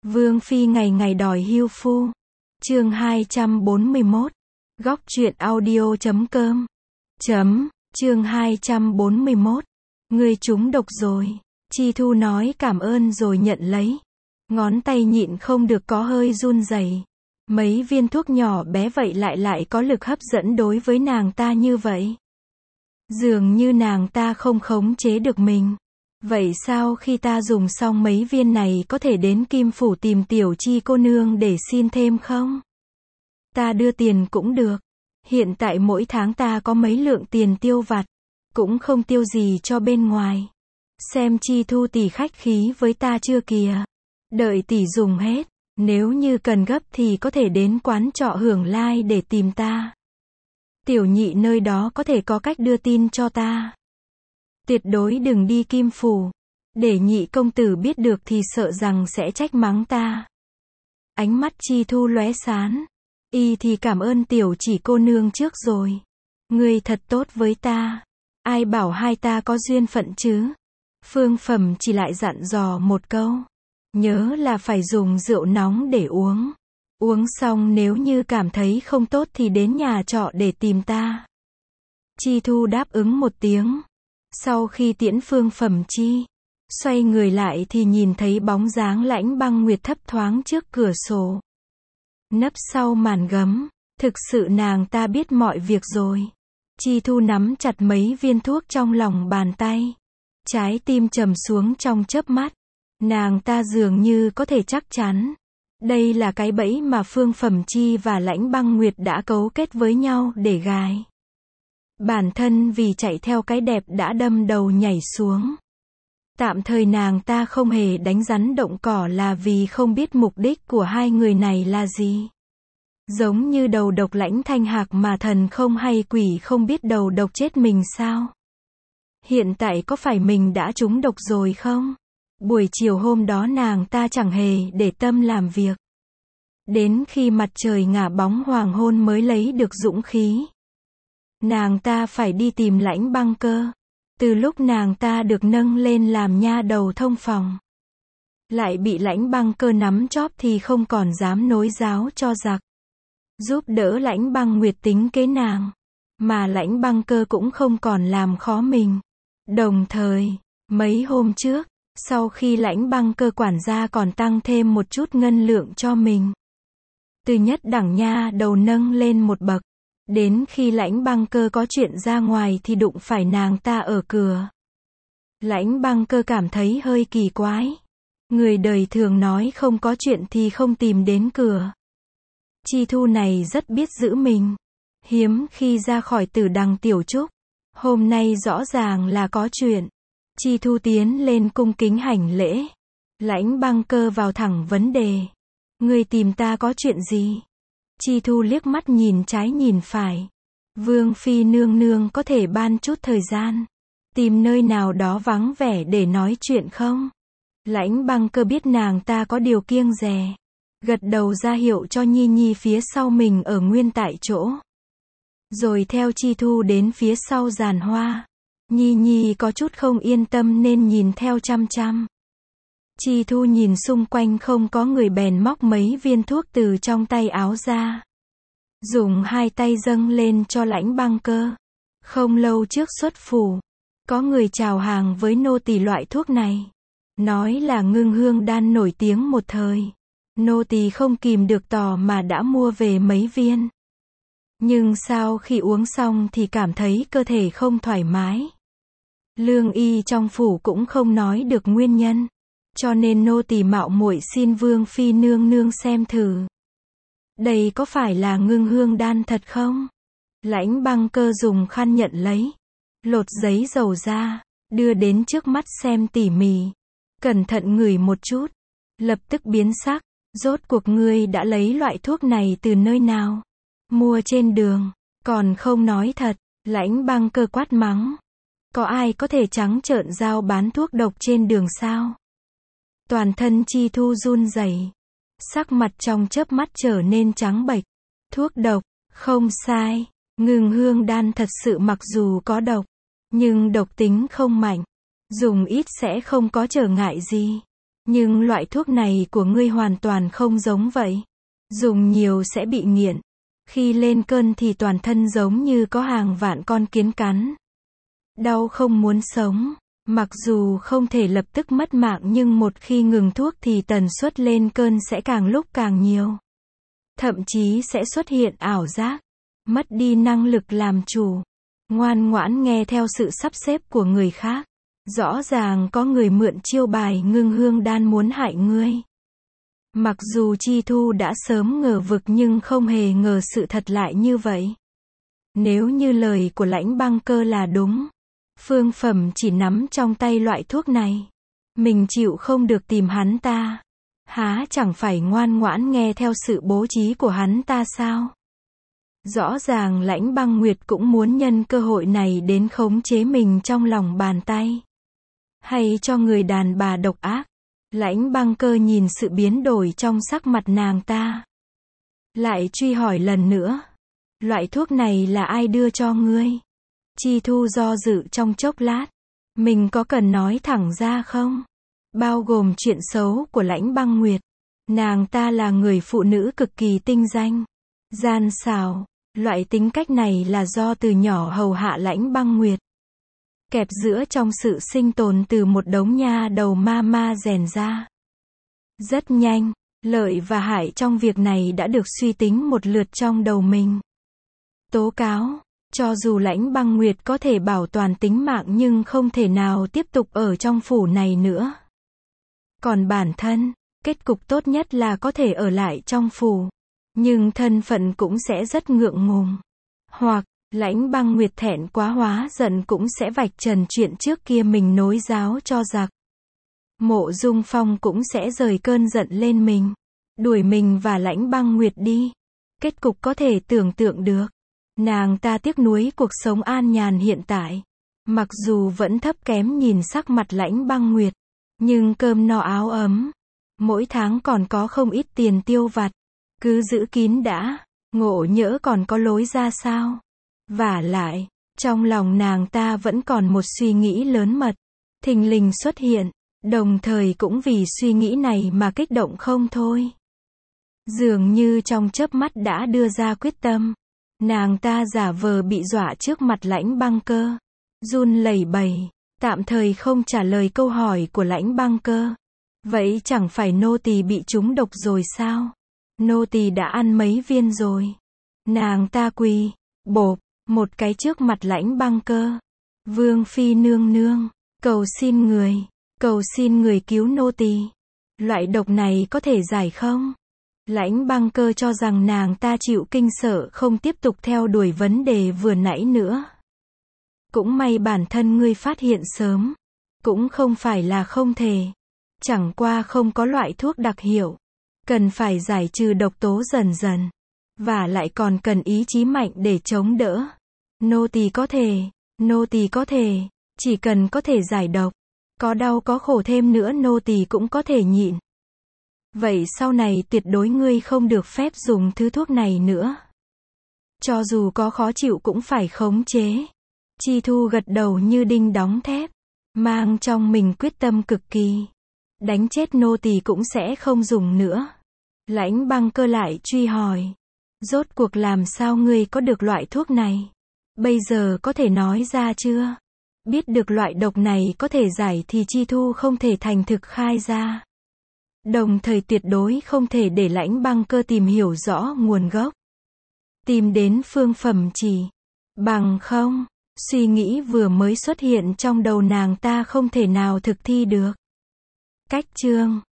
Vương Phi ngày ngày đòi hưu phu. Chương 241. Góc truyện audio.com. Chương 241. Ngươi trúng độc rồi. Chi Thu nói cảm ơn rồi nhận lấy. Ngón tay nhịn không được có hơi run rẩy. Mấy viên thuốc nhỏ bé vậy lại có lực hấp dẫn đối với nàng ta như vậy. Dường như nàng ta không khống chế được mình. Vậy sao khi ta dùng xong mấy viên này có thể đến Kim Phủ tìm Tiểu Chi cô nương để xin thêm không? Ta đưa tiền cũng được. Hiện tại mỗi tháng ta có mấy lượng tiền tiêu vặt. Cũng không tiêu gì cho bên ngoài. Xem Chi Thu tỷ khách khí với ta chưa kìa. Đợi tỷ dùng hết. Nếu như cần gấp thì có thể đến quán trọ Hưởng Lai để tìm ta. Tiểu nhị nơi đó có thể có cách đưa tin cho ta. Tuyệt đối đừng đi Kim Phủ. Để nhị công tử biết được thì sợ rằng sẽ trách mắng ta. Ánh mắt Chi Thu lóe sáng. Y thì cảm ơn Tiểu Chỉ cô nương trước rồi. Ngươi thật tốt với ta. Ai bảo hai ta có duyên phận chứ? Phương Phẩm chỉ lại dặn dò một câu. Nhớ là phải dùng rượu nóng để uống. Uống xong nếu như cảm thấy không tốt thì đến nhà trọ để tìm ta. Chi Thu đáp ứng một tiếng. Sau khi tiễn Phương Phẩm Chi, xoay người lại thì nhìn thấy bóng dáng Lãnh Băng Nguyệt thấp thoáng trước cửa sổ. Nấp sau màn gấm, thực sự nàng ta biết mọi việc rồi. Chi Thu nắm chặt mấy viên thuốc trong lòng bàn tay. Trái tim trầm xuống trong chớp mắt. Nàng ta dường như có thể chắc chắn. Đây là cái bẫy mà Phương Phẩm Chi và Lãnh Băng Nguyệt đã cấu kết với nhau để gài. Bản thân vì chạy theo cái đẹp đã đâm đầu nhảy xuống. Tạm thời nàng ta không hề đánh rắn động cỏ là vì không biết mục đích của hai người này là gì. Giống như đầu độc Lãnh Thanh Hạc mà thần không hay quỷ không biết đầu độc chết mình sao? Hiện tại có phải mình đã trúng độc rồi không? Buổi chiều hôm đó nàng ta chẳng hề để tâm làm việc. Đến khi mặt trời ngả bóng hoàng hôn mới lấy được dũng khí. Nàng ta phải đi tìm Lãnh Băng Cơ. Từ lúc nàng ta được nâng lên làm nha đầu thông phòng, lại bị Lãnh Băng Cơ nắm chóp thì không còn dám nối giáo cho giặc. Giúp đỡ Lãnh Băng Nguyệt tính kế nàng. Mà Lãnh Băng Cơ cũng không còn làm khó mình. Đồng thời, mấy hôm trước, sau khi Lãnh Băng Cơ quản gia còn tăng thêm một chút ngân lượng cho mình. Từ nhất đẳng nha đầu nâng lên một bậc. Đến khi Lãnh Băng Cơ có chuyện ra ngoài thì đụng phải nàng ta ở cửa. Lãnh Băng Cơ cảm thấy hơi kỳ quái. Người đời thường nói không có chuyện thì không tìm đến cửa. Chi Thu này rất biết giữ mình. Hiếm khi ra khỏi Tử Đằng Tiểu Trúc. Hôm nay rõ ràng là có chuyện. Chi Thu tiến lên cung kính hành lễ. Lãnh Băng Cơ vào thẳng vấn đề. Ngươi tìm ta có chuyện gì? Chi Thu liếc mắt nhìn trái nhìn phải. Vương Phi nương nương có thể ban chút thời gian. Tìm nơi nào đó vắng vẻ để nói chuyện không? Lãnh Băng Cơ biết nàng ta có điều kiêng dè. Gật đầu ra hiệu cho Nhi Nhi phía sau mình ở nguyên tại chỗ. Rồi theo Chi Thu đến phía sau giàn hoa. Nhi Nhi có chút không yên tâm nên nhìn theo chăm chăm. Chi Thu nhìn xung quanh không có người bèn móc mấy viên thuốc từ trong tay áo ra. Dùng hai tay dâng lên cho Lãnh Băng Cơ. Không lâu trước xuất phủ, có người chào hàng với nô tỳ loại thuốc này. Nói là ngưng hương đan nổi tiếng một thời. Nô tỳ không kìm được tò mà đã mua về mấy viên. Nhưng sau khi uống xong thì cảm thấy cơ thể không thoải mái. Lương y trong phủ cũng không nói được nguyên nhân. Cho nên nô tỳ mạo muội xin Vương Phi nương nương xem thử. Đây có phải là ngưng hương đan thật không? Lãnh Băng Cơ dùng khăn nhận lấy. Lột giấy dầu ra. Đưa đến trước mắt xem tỉ mỉ. Cẩn thận ngửi một chút. Lập tức biến sắc. Rốt cuộc ngươi đã lấy loại thuốc này từ nơi nào? Mua trên đường. Còn không nói thật. Lãnh Băng Cơ quát mắng. Có ai có thể trắng trợn giao bán thuốc độc trên đường sao? Toàn thân Chi Thu run rẩy. Sắc mặt trong chớp mắt trở nên trắng bệch. Thuốc độc, không sai. Ngưng hương đan thật sự mặc dù có độc, nhưng độc tính không mạnh. Dùng ít sẽ không có trở ngại gì. Nhưng loại thuốc này của ngươi hoàn toàn không giống vậy. Dùng nhiều sẽ bị nghiện. Khi lên cơn thì toàn thân giống như có hàng vạn con kiến cắn. Đau không muốn sống. Mặc dù không thể lập tức mất mạng nhưng một khi ngừng thuốc thì tần suất lên cơn sẽ càng lúc càng nhiều. Thậm chí sẽ xuất hiện ảo giác. Mất đi năng lực làm chủ. Ngoan ngoãn nghe theo sự sắp xếp của người khác. Rõ ràng có người mượn chiêu bài ngưng hương đan muốn hại ngươi. Mặc dù Chi Thu đã sớm ngờ vực nhưng không hề ngờ sự thật lại như vậy. Nếu như lời của Lãnh Băng Cơ là đúng, Phương Phẩm chỉ nắm trong tay loại thuốc này, mình chịu không được tìm hắn ta. Há chẳng phải ngoan ngoãn nghe theo sự bố trí của hắn ta sao? Rõ ràng Lãnh Băng Nguyệt cũng muốn nhân cơ hội này đến khống chế mình trong lòng bàn tay. Hay cho người đàn bà độc ác. Lãnh Băng Cơ nhìn sự biến đổi trong sắc mặt nàng ta. Lại truy hỏi lần nữa. Loại thuốc này là ai đưa cho ngươi? Chi Thu do dự trong chốc lát. Mình có cần nói thẳng ra không? Bao gồm chuyện xấu của Lãnh Băng Nguyệt. Nàng ta là người phụ nữ cực kỳ tinh danh. Gian xảo. Loại tính cách này là do từ nhỏ hầu hạ Lãnh Băng Nguyệt. Kẹp giữa trong sự sinh tồn từ một đống nha đầu ma rèn ra. Rất nhanh, lợi và hại trong việc này đã được suy tính một lượt trong đầu mình. Tố cáo, cho dù Lãnh Băng Nguyệt có thể bảo toàn tính mạng nhưng không thể nào tiếp tục ở trong phủ này nữa. Còn bản thân, kết cục tốt nhất là có thể ở lại trong phủ. Nhưng thân phận cũng sẽ rất ngượng ngùng. Hoặc, Lãnh Băng Nguyệt thẹn quá hóa giận cũng sẽ vạch trần chuyện trước kia mình nối giáo cho giặc. Mộ Dung Phong cũng sẽ rời cơn giận lên mình. Đuổi mình và Lãnh Băng Nguyệt đi. Kết cục có thể tưởng tượng được. Nàng ta tiếc nuối cuộc sống an nhàn hiện tại. Mặc dù vẫn thấp kém nhìn sắc mặt Lãnh Băng Nguyệt. Nhưng cơm no áo ấm. Mỗi tháng còn có không ít tiền tiêu vặt. Cứ giữ kín đã. Ngộ nhỡ còn có lối ra sao? Vả lại, trong lòng nàng ta vẫn còn một suy nghĩ lớn mật. Thình lình xuất hiện. Đồng thời cũng vì suy nghĩ này mà kích động không thôi. Dường như trong chớp mắt đã đưa ra quyết tâm. Nàng ta giả vờ bị dọa trước mặt Lãnh Băng Cơ. Run lẩy bẩy. Tạm thời không trả lời câu hỏi của Lãnh Băng Cơ. Vậy chẳng phải nô tỳ bị trúng độc rồi sao? Nô tỳ đã ăn mấy viên rồi. Nàng ta quỳ, bộp, một cái trước mặt Lãnh Băng Cơ. Vương phi nương nương, cầu xin người cứu nô tỳ. Loại độc này có thể giải không? Lãnh Băng Cơ cho rằng nàng ta chịu kinh sợ không tiếp tục theo đuổi vấn đề vừa nãy nữa. Cũng may bản thân ngươi phát hiện sớm. Cũng không phải là không thể. Chẳng qua không có loại thuốc đặc hiệu. Cần phải giải trừ độc tố dần dần. Và lại còn cần ý chí mạnh để chống đỡ. Nô tỳ có thể, chỉ cần có thể giải độc. Có đau có khổ thêm nữa nô tỳ cũng có thể nhịn. Vậy sau này tuyệt đối ngươi không được phép dùng thứ thuốc này nữa. Cho dù có khó chịu cũng phải khống chế. Chi Thu gật đầu như đinh đóng thép. Mang trong mình quyết tâm cực kỳ. Đánh chết nô tỳ cũng sẽ không dùng nữa. Lãnh Băng Cơ lại truy hỏi. Rốt cuộc làm sao ngươi có được loại thuốc này? Bây giờ có thể nói ra chưa? Biết được loại độc này có thể giải thì Chi Thu không thể thành thực khai ra. Đồng thời tuyệt đối không thể để Lãnh Băng Cơ tìm hiểu rõ nguồn gốc. Tìm đến Phương Phẩm chỉ. Bằng không, suy nghĩ vừa mới xuất hiện trong đầu nàng ta không thể nào thực thi được. Cách chương